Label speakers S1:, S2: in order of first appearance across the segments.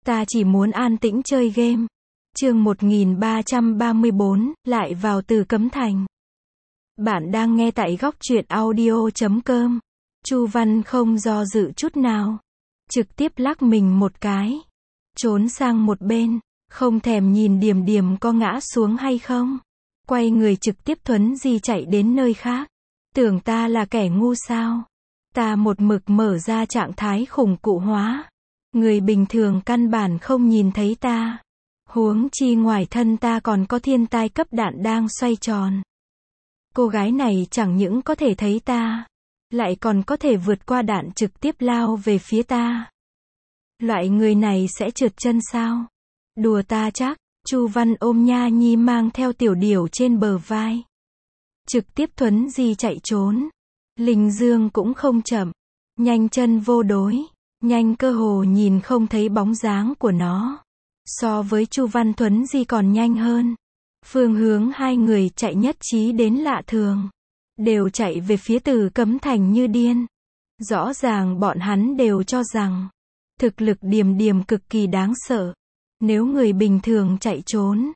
S1: Ta chỉ muốn an tĩnh chơi game. Chương 1334, lại vào Từ Cấm Thành. Bạn đang nghe tại góc truyện audio.com. Chu Văn không do dự chút nào, trực tiếp lắc mình một cái, trốn sang một bên, không thèm nhìn Điềm Điềm có ngã xuống hay không. Quay người trực tiếp thuấn di chạy đến nơi khác. Tưởng ta là kẻ ngu sao? Ta một mực mở ra trạng thái khủng cụ hóa. Người bình thường căn bản không nhìn thấy ta. Huống chi ngoài thân ta còn có thiên tai cấp đạn đang xoay tròn. Cô gái này chẳng những có thể thấy ta, lại còn có thể vượt qua đạn trực tiếp lao về phía ta. Loại người này sẽ trượt chân sao? Đùa ta chắc. Chu Văn ôm Nha Nhi mang theo Tiểu Điểu trên bờ vai, trực tiếp thuấn di chạy trốn. Linh Dương cũng không chậm, nhanh chân vô đối, nhanh cơ hồ nhìn không thấy bóng dáng của nó. So với Chu Văn thuấn di còn nhanh hơn. Phương hướng hai người chạy nhất trí đến lạ thường, đều chạy về phía Từ Cấm Thành như điên. Rõ ràng bọn hắn đều cho rằng thực lực Điềm Điềm cực kỳ đáng sợ. Nếu người bình thường chạy trốn,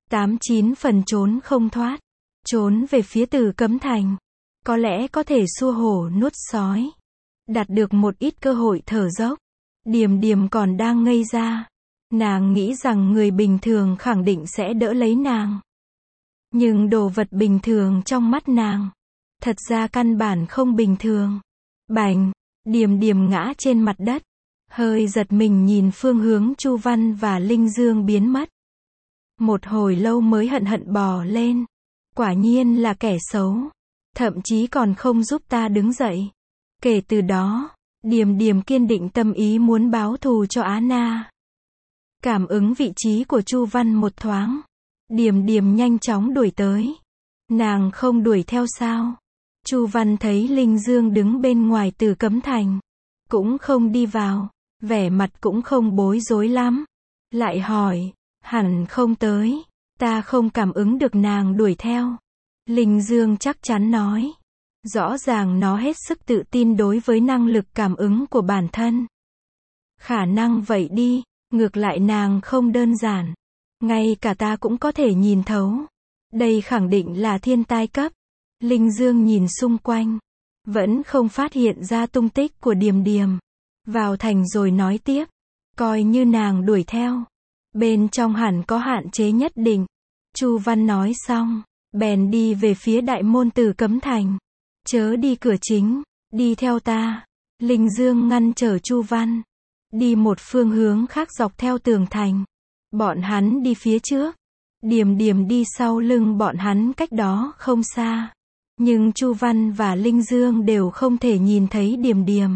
S1: 89 phần trốn không thoát. Trốn về phía Từ Cấm Thành, có lẽ có thể xua hổ nuốt sói, đạt được một ít cơ hội thở dốc. Điềm Điềm còn đang ngây ra. Nàng nghĩ rằng người bình thường khẳng định sẽ đỡ lấy nàng. Nhưng đồ vật bình thường trong mắt nàng, thật ra căn bản không bình thường. Bành, Điềm Điềm ngã trên mặt đất. Hơi giật mình nhìn phương hướng Chu Văn và Linh Dương biến mất. Một hồi lâu mới hận hận bò lên. Quả nhiên là kẻ xấu. Thậm chí còn không giúp ta đứng dậy. Kể từ đó, Điềm Điềm kiên định tâm ý muốn báo thù cho Á Na. Cảm ứng vị trí của Chu Văn một thoáng, Điềm Điềm nhanh chóng đuổi tới. Nàng không đuổi theo sao? Chu Văn thấy Linh Dương đứng bên ngoài Từ Cấm Thành, cũng không đi vào, vẻ mặt cũng không bối rối lắm. Lại hỏi, hẳn không tới, ta không cảm ứng được nàng đuổi theo. Linh Dương chắc chắn nói. Rõ ràng nó hết sức tự tin đối với năng lực cảm ứng của bản thân. Khả năng vậy đi, ngược lại nàng không đơn giản. Ngay cả ta cũng có thể nhìn thấu. Đây khẳng định là thiên tai cấp. Linh Dương nhìn xung quanh, vẫn không phát hiện ra tung tích của Điềm Điềm. Vào thành rồi nói tiếp, coi như nàng đuổi theo, bên trong hẳn có hạn chế nhất định. Chu Văn nói xong, bèn đi về phía đại môn Từ Cấm Thành. Chớ đi cửa chính, đi theo ta. Linh Dương ngăn trở Chu Văn, đi một phương hướng khác dọc theo tường thành. Bọn hắn đi phía trước, Điềm Điềm đi sau lưng bọn hắn cách đó không xa. Nhưng Chu Văn và Linh Dương đều không thể nhìn thấy Điềm Điềm.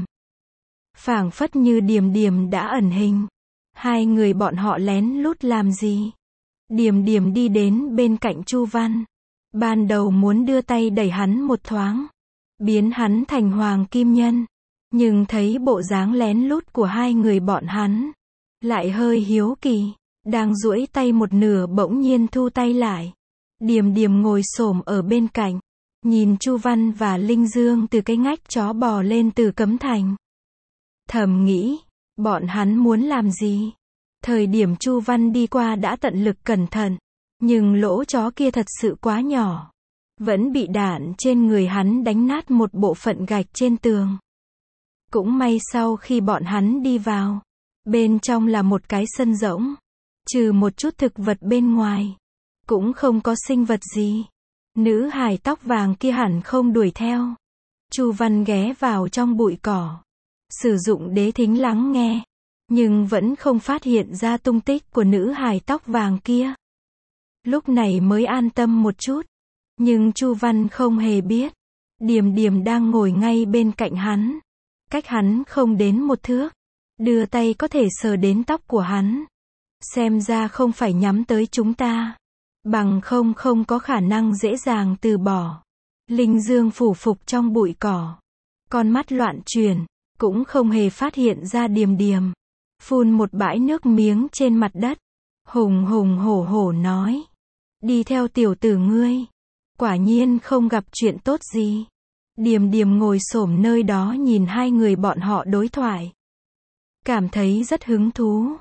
S1: Phảng phất như Điềm Điềm đã ẩn hình. Hai người bọn họ lén lút làm gì? Điềm Điềm đi đến bên cạnh Chu Văn. Ban đầu muốn đưa tay đẩy hắn một thoáng, biến hắn thành Hoàng Kim Nhân. Nhưng thấy bộ dáng lén lút của hai người bọn hắn, lại hơi hiếu kỳ. Đang duỗi tay một nửa bỗng nhiên thu tay lại. Điềm Điềm ngồi xổm ở bên cạnh, nhìn Chu Văn và Linh Dương từ cái ngách chó bò lên Từ Cấm Thành. Thầm nghĩ, bọn hắn muốn làm gì? Thời điểm Chu Văn đi qua đã tận lực cẩn thận, nhưng lỗ chó kia thật sự quá nhỏ, vẫn bị đạn trên người hắn đánh nát một bộ phận gạch trên tường. Cũng may sau khi bọn hắn đi vào, bên trong là một cái sân rỗng, trừ một chút thực vật bên ngoài, cũng không có sinh vật gì. Nữ hài tóc vàng kia hẳn không đuổi theo. Chu Văn ghé vào trong bụi cỏ, sử dụng đế thính lắng nghe, nhưng vẫn không phát hiện ra tung tích của nữ hài tóc vàng kia. Lúc này mới an tâm một chút. Nhưng Chu Văn không hề biết, Điềm Điềm đang ngồi ngay bên cạnh hắn, cách hắn không đến một thước, đưa tay có thể sờ đến tóc của hắn. Xem ra không phải nhắm tới chúng ta, bằng không có khả năng dễ dàng từ bỏ. Linh Dương phủ phục trong bụi cỏ, con mắt loạn chuyển, cũng không hề phát hiện ra Điềm Điềm. Phun một bãi nước miếng trên mặt đất, hùng hùng hổ hổ nói, đi theo tiểu tử ngươi, quả nhiên không gặp chuyện tốt gì. Điềm Điềm ngồi xổm nơi đó nhìn hai người bọn họ đối thoại, cảm thấy rất hứng thú.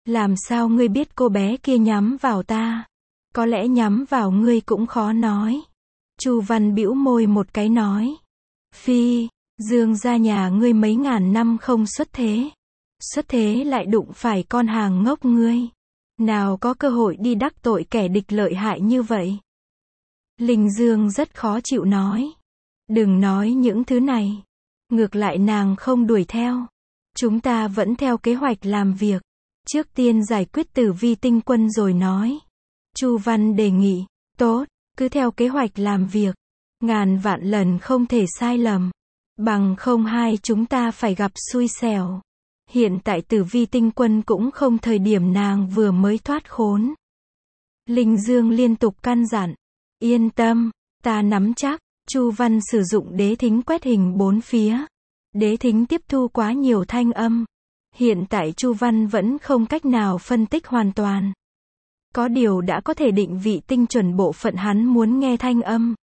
S1: Làm sao ngươi biết cô bé kia nhắm vào ta? Có lẽ nhắm vào ngươi cũng khó nói. Chu Văn bĩu môi một cái nói. Phi, Dương gia nhà ngươi mấy ngàn năm không xuất thế. Xuất thế lại đụng phải con hàng ngốc ngươi. Nào có cơ hội đi đắc tội kẻ địch lợi hại như vậy. Linh Dương rất khó chịu nói. Đừng nói những thứ này. Ngược lại nàng không đuổi theo. Chúng ta vẫn theo kế hoạch làm việc. Trước tiên giải quyết Tử Vi tinh quân rồi nói. Chu Văn đề nghị. Tốt, cứ theo kế hoạch làm việc. Ngàn vạn lần không thể sai lầm. Bằng không hai chúng ta phải gặp xui xẻo. Hiện tại Tử Vi tinh quân cũng không thời điểm nàng vừa mới thoát khốn. Linh Dương liên tục căn dặn. Yên tâm, ta nắm chắc. Chu Văn sử dụng đế thính quét hình bốn phía. Đế thính tiếp thu quá nhiều thanh âm. Hiện tại Chu Văn vẫn không cách nào phân tích hoàn toàn. Có điều đã có thể định vị tinh chuẩn bộ phận hắn muốn nghe thanh âm.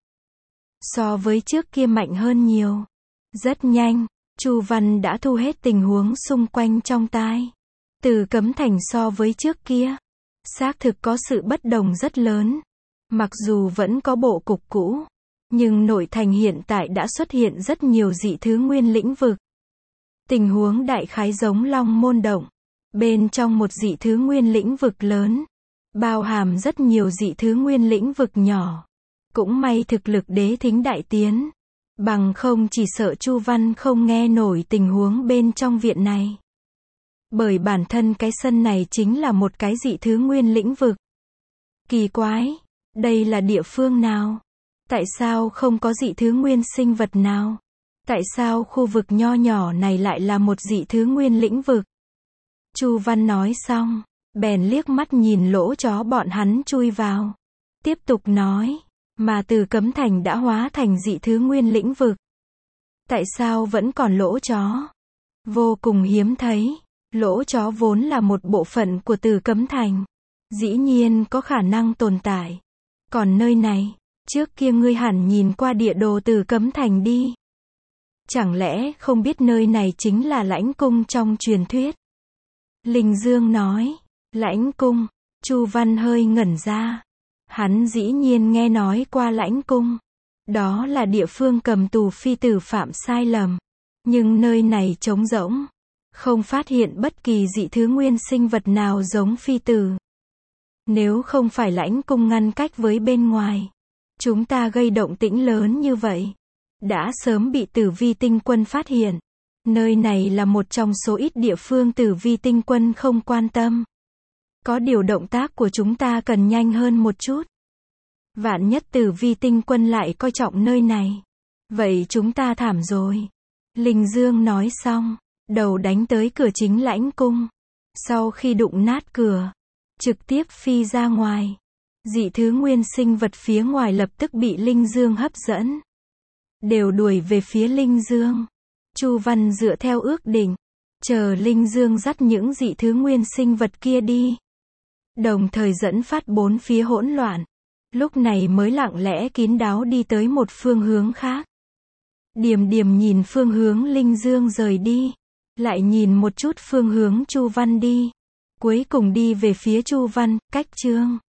S1: So với trước kia mạnh hơn nhiều. Rất nhanh, Chu Văn đã thu hết tình huống xung quanh trong tai. Từ Cấm Thành so với trước kia, xác thực có sự bất đồng rất lớn. Mặc dù vẫn có bộ cục cũ, nhưng nội thành hiện tại đã xuất hiện rất nhiều dị thứ nguyên lĩnh vực. Tình huống đại khái giống Long Môn Động. Bên trong một dị thứ nguyên lĩnh vực lớn, bao hàm rất nhiều dị thứ nguyên lĩnh vực nhỏ. Cũng may thực lực đế thính đại tiến. Bằng không chỉ sợ Chu Văn không nghe nổi tình huống bên trong viện này. Bởi bản thân cái sân này chính là một cái dị thứ nguyên lĩnh vực. Kỳ quái, đây là địa phương nào? Tại sao không có dị thứ nguyên sinh vật nào? Tại sao khu vực nho nhỏ này lại là một dị thứ nguyên lĩnh vực? Chu Văn nói xong, bèn liếc mắt nhìn lỗ chó bọn hắn chui vào. Tiếp tục nói, mà từ Cấm Thành đã hóa thành dị thứ nguyên lĩnh vực. Tại sao vẫn còn lỗ chó? Vô cùng hiếm thấy. Lỗ chó vốn là một bộ phận của từ Cấm Thành. Dĩ nhiên có khả năng tồn tại. Còn nơi này, trước kia ngươi hẳn nhìn qua địa đồ từ Cấm Thành đi. Chẳng lẽ không biết nơi này chính là Lãnh Cung trong truyền thuyết? Linh Dương nói. Lãnh Cung. Chu Văn hơi ngẩn ra. Hắn dĩ nhiên nghe nói qua Lãnh Cung. Đó là địa phương cầm tù phi tử phạm sai lầm. Nhưng nơi này trống rỗng. Không phát hiện bất kỳ dị thứ nguyên sinh vật nào giống phi tử. Nếu không phải Lãnh Cung ngăn cách với bên ngoài, chúng ta gây động tĩnh lớn như vậy, đã sớm bị Tử Vi tinh quân phát hiện. Nơi này là một trong số ít địa phương Tử Vi tinh quân không quan tâm. Có điều động tác của chúng ta cần nhanh hơn một chút. Vạn nhất Tử Vi tinh quân lại coi trọng nơi này. Vậy chúng ta thảm rồi. Linh Dương nói xong, đầu đánh tới cửa chính Lãnh Cung. Sau khi đụng nát cửa, trực tiếp phi ra ngoài. Dị thứ nguyên sinh vật phía ngoài lập tức bị Linh Dương hấp dẫn. Đều đuổi về phía Linh Dương. Chu Văn dựa theo ước định, chờ Linh Dương dắt những dị thứ nguyên sinh vật kia đi. Đồng thời dẫn phát bốn phía hỗn loạn. Lúc này mới lặng lẽ kín đáo đi tới một phương hướng khác. Điềm điềm nhìn phương hướng Linh Dương rời đi. Lại nhìn một chút phương hướng Chu Văn đi. Cuối cùng đi về phía Chu Văn, cách chương